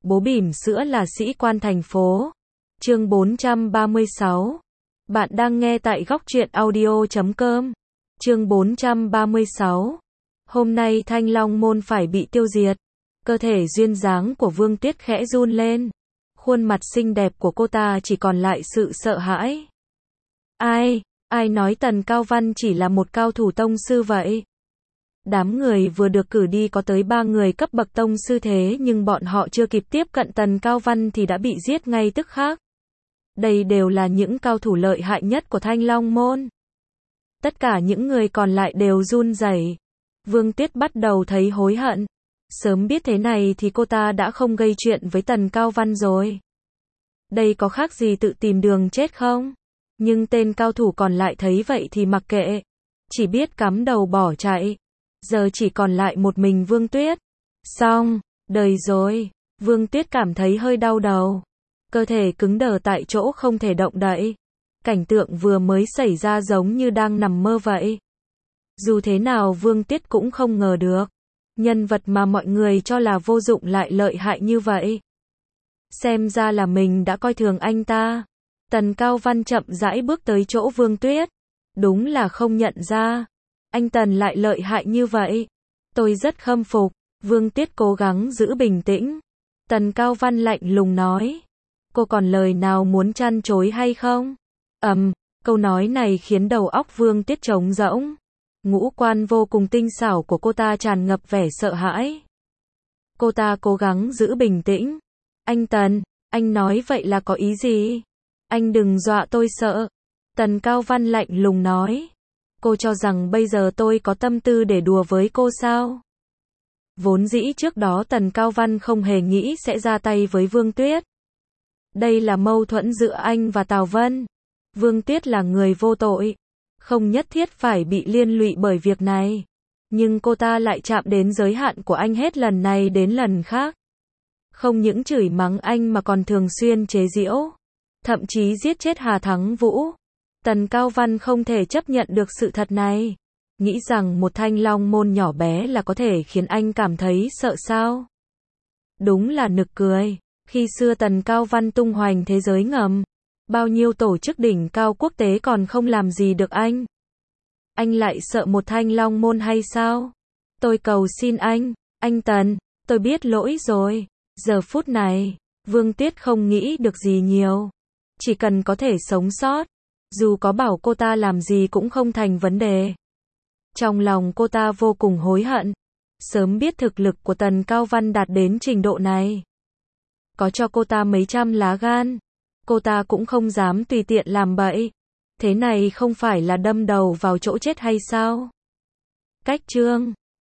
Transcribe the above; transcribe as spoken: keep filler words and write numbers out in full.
Bố bỉm sữa là sĩ quan thành phố. Chương bốn trăm ba mươi sáu. Bạn đang nghe tại góc truyện audio chấm com. Chương bốn trăm ba mươi sáu. Hôm nay Thanh Long môn phải bị tiêu diệt. Cơ thể duyên dáng của Vương Tuyết khẽ run lên. Khuôn mặt xinh đẹp của cô ta chỉ còn lại sự sợ hãi. Ai, ai nói Tần Cao Văn chỉ là một cao thủ tông sư vậy? Đám người vừa được cử đi có tới ba người cấp bậc tông sư, thế nhưng bọn họ chưa kịp tiếp cận Tần Cao Văn thì đã bị giết ngay tức khắc. Đây đều là những cao thủ lợi hại nhất của Thanh Long môn. Tất cả những người còn lại đều run rẩy. Vương Tuyết bắt đầu thấy hối hận. Sớm biết thế này thì cô ta đã không gây chuyện với Tần Cao Văn rồi. Đây có khác gì tự tìm đường chết không? Nhưng tên cao thủ còn lại thấy vậy thì mặc kệ. Chỉ biết cắm đầu bỏ chạy. Giờ chỉ còn lại một mình Vương Tuyết. Xong, đời rồi. Vương Tuyết cảm thấy hơi đau đầu. Cơ thể cứng đờ tại chỗ không thể động đậy. Cảnh tượng vừa mới xảy ra giống như đang nằm mơ vậy. Dù thế nào Vương Tuyết cũng không ngờ được. Nhân vật mà mọi người cho là vô dụng lại lợi hại như vậy. Xem ra là mình đã coi thường anh ta. Tần Cao Văn chậm rãi bước tới chỗ Vương Tuyết. Đúng là không nhận ra. Anh Tần lại lợi hại như vậy. Tôi rất khâm phục. Vương Tuyết cố gắng giữ bình tĩnh. Tần Cao Văn lạnh lùng nói. Cô còn lời nào muốn trăn trối hay không? Ầm, câu nói này khiến đầu óc Vương Tuyết trống rỗng. Ngũ quan vô cùng tinh xảo của cô ta tràn ngập vẻ sợ hãi. Cô ta cố gắng giữ bình tĩnh. Anh Tần, anh nói vậy là có ý gì? Anh đừng dọa tôi sợ. Tần Cao Văn lạnh lùng nói. Cô cho rằng bây giờ tôi có tâm tư để đùa với cô sao? Vốn dĩ trước đó Tần Cao Văn không hề nghĩ sẽ ra tay với Vương Tuyết. Đây là mâu thuẫn giữa anh và Tào Vân. Vương Tuyết là người vô tội. Không nhất thiết phải bị liên lụy bởi việc này. Nhưng cô ta lại chạm đến giới hạn của anh hết lần này đến lần khác. Không những chửi mắng anh mà còn thường xuyên chế giễu. Thậm chí giết chết Hà Thắng Vũ. Tần Cao Văn không thể chấp nhận được sự thật này. Nghĩ rằng một Thanh Long môn nhỏ bé là có thể khiến anh cảm thấy sợ sao? Đúng là nực cười. Khi xưa Tần Cao Văn tung hoành thế giới ngầm. Bao nhiêu tổ chức đỉnh cao quốc tế còn không làm gì được anh. Anh lại sợ một Thanh Long môn hay sao? Tôi cầu xin anh, anh Tần, tôi biết lỗi rồi. Giờ phút này, Vương Tuyết không nghĩ được gì nhiều. Chỉ cần có thể sống sót. Dù có bảo cô ta làm gì cũng không thành vấn đề. Trong lòng cô ta vô cùng hối hận. Sớm biết thực lực của Tần Cao Văn đạt đến trình độ này. Có cho cô ta mấy trăm lá gan. Cô ta cũng không dám tùy tiện làm bậy. Thế này không phải là đâm đầu vào chỗ chết hay sao? Cách chương